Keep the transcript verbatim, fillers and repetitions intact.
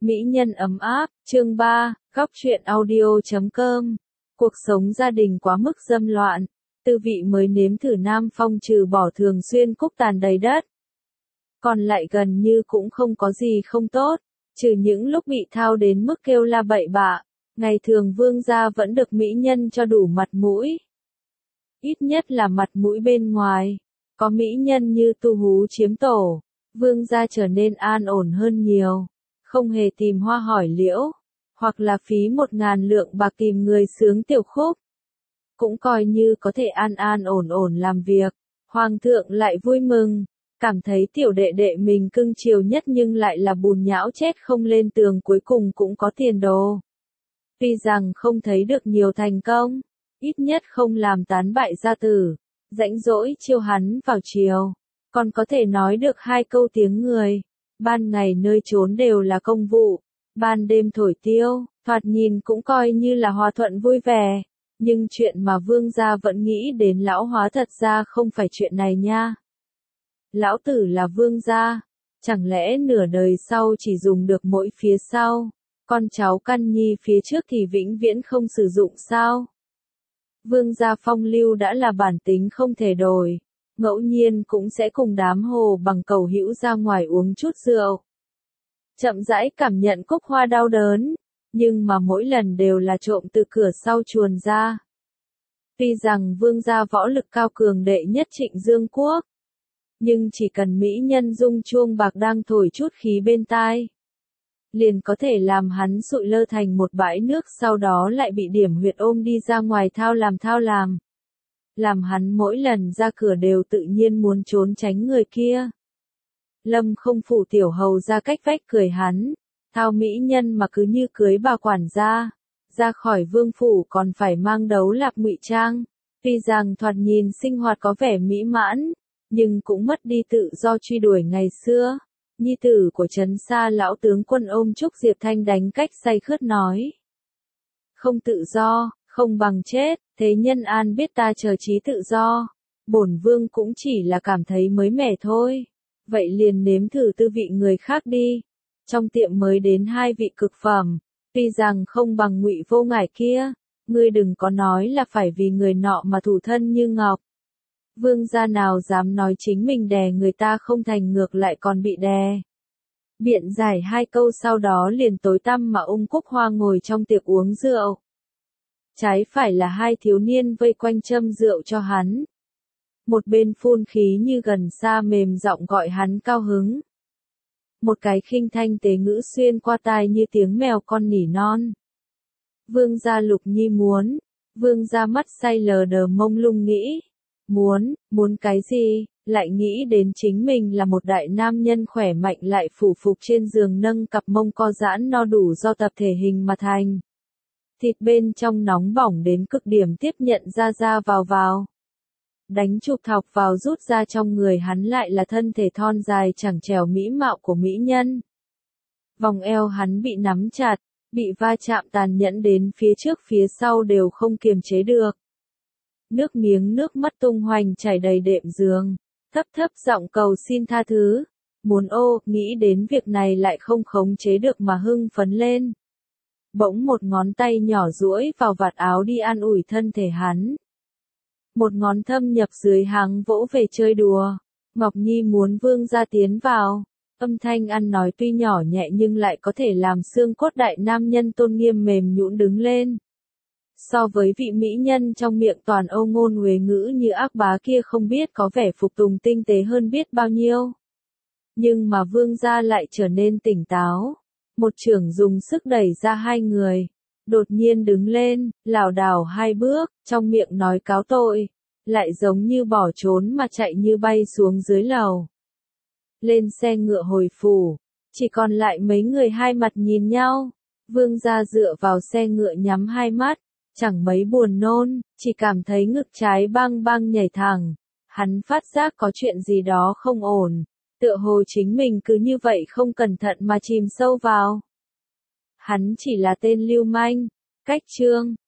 Mỹ nhân ấm áp, chương ba, góc truyện audio.com. Cuộc sống gia đình quá mức dâm loạn, Tư Vị mới nếm thử Nam Phong trừ bỏ thường xuyên cúc tàn đầy đất. Còn lại gần như cũng không có gì không tốt, trừ những lúc bị thao đến mức kêu la bậy bạ, ngày thường Vương gia vẫn được mỹ nhân cho đủ mặt mũi. Ít nhất là mặt mũi bên ngoài, có mỹ nhân như Tu Hú chiếm tổ, Vương gia trở nên an ổn hơn nhiều. Không hề tìm hoa hỏi liễu, hoặc là phí một ngàn lượng bạc tìm người sướng tiểu khúc. Cũng coi như có thể an an ổn ổn làm việc, Hoàng thượng lại vui mừng, cảm thấy tiểu đệ đệ mình cưng chiều nhất nhưng lại là bùn nhão chết không lên tường cuối cùng cũng có tiền đồ. Tuy rằng không thấy được nhiều thành công, ít nhất không làm tán bại gia tử, rãnh rỗi chiêu hắn vào chiều, còn có thể nói được hai câu tiếng người. Ban ngày nơi trốn đều là công vụ, ban đêm thổi tiêu, thoạt nhìn cũng coi như là hòa thuận vui vẻ, nhưng chuyện mà Vương gia vẫn nghĩ đến lão hóa thật ra không phải chuyện này nha. Lão tử là Vương gia, chẳng lẽ nửa đời sau chỉ dùng được mỗi phía sau, con cháu căn nhi phía trước thì vĩnh viễn không sử dụng sao? Vương gia phong lưu đã là bản tính không thể đổi. Ngẫu nhiên cũng sẽ cùng đám hồ bằng cầu hữu ra ngoài uống chút rượu. Chậm rãi cảm nhận cúc hoa đau đớn, nhưng mà mỗi lần đều là trộm từ cửa sau chuồn ra. Tuy rằng Vương gia võ lực cao cường đệ nhất Trịnh Dương Quốc, nhưng chỉ cần mỹ nhân dung chuông bạc đang thổi chút khí bên tai, liền có thể làm hắn sụi lơ thành một bãi nước, sau đó lại bị điểm huyệt ôm đi ra ngoài thao làm thao làm. Làm hắn mỗi lần ra cửa đều tự nhiên muốn trốn tránh người kia. Lâm không phủ tiểu hầu ra cách vách cười hắn, thao mỹ nhân mà cứ như cưới bà quản gia, ra khỏi vương phủ còn phải mang đấu lạp ngụy trang, tuy rằng thoạt nhìn sinh hoạt có vẻ mỹ mãn, nhưng cũng mất đi tự do truy đuổi ngày xưa. Nhi tử của Trấn Sa lão tướng quân ôm Trúc Diệp Thanh đánh cách say khướt nói. Không tự do, không bằng chết, thế nhân an biết ta chờ trí tự do. Bổn vương cũng chỉ là cảm thấy mới mẻ thôi. Vậy liền nếm thử tư vị người khác đi. Trong tiệm mới đến hai vị cực phẩm, tuy rằng không bằng Ngụy Vô Ngải kia, ngươi đừng có nói là phải vì người nọ mà thủ thân như ngọc. Vương gia nào dám nói chính mình đè người ta không thành, ngược lại còn bị đè. Biện giải hai câu sau đó liền tối tăm mà ung Cúc Hoa ngồi trong tiệc uống rượu. Trái phải là hai thiếu niên vây quanh châm rượu cho hắn. Một bên phun khí như gần xa mềm giọng gọi hắn cao hứng. Một cái khinh thanh tế ngữ xuyên qua tai như tiếng mèo con nỉ non. Vương gia Lục Nhi muốn, vương gia mắt say lờ đờ mông lung nghĩ. Muốn, muốn cái gì, lại nghĩ đến chính mình là một đại nam nhân khỏe mạnh lại phủ phục trên giường nâng cặp mông co giãn no đủ do tập thể hình mà thành. Thịt bên trong nóng bỏng đến cực điểm tiếp nhận ra ra vào vào. Đánh chụp thọc vào rút ra trong người hắn lại là thân thể thon dài chẳng trèo mỹ mạo của mỹ nhân. Vòng eo hắn bị nắm chặt, bị va chạm tàn nhẫn đến phía trước phía sau đều không kiềm chế được. Nước miếng nước mắt tung hoành chảy đầy đệm giường, thấp thấp giọng cầu xin tha thứ. Muốn ô, nghĩ đến việc này lại không khống chế được mà hưng phấn lên. Bỗng một ngón tay nhỏ duỗi vào vạt áo đi an ủi thân thể hắn. Một ngón thâm nhập dưới háng vỗ về chơi đùa. Ngọc Nhi muốn vương gia tiến vào. Âm thanh ăn nói tuy nhỏ nhẹ nhưng lại có thể làm xương cốt đại nam nhân tôn nghiêm mềm nhũn đứng lên. So với vị mỹ nhân trong miệng toàn âu ngôn huế ngữ như ác bá kia không biết có vẻ phục tùng tinh tế hơn biết bao nhiêu. Nhưng mà vương gia lại trở nên tỉnh táo. Một chưởng dùng sức đẩy ra hai người. Đột nhiên đứng lên, lảo đảo hai bước, trong miệng nói cáo tội. Lại giống như bỏ trốn mà chạy như bay xuống dưới lầu. Lên xe ngựa hồi phủ. Chỉ còn lại mấy người hai mặt nhìn nhau. Vương gia dựa vào xe ngựa nhắm hai mắt. Chẳng mấy buồn nôn, chỉ cảm thấy ngực trái bang bang nhảy thẳng. Hắn phát giác có chuyện gì đó không ổn. Tựa hồ chính mình cứ như vậy không cẩn thận mà chìm sâu vào. Hắn chỉ là tên lưu manh. Cách chương.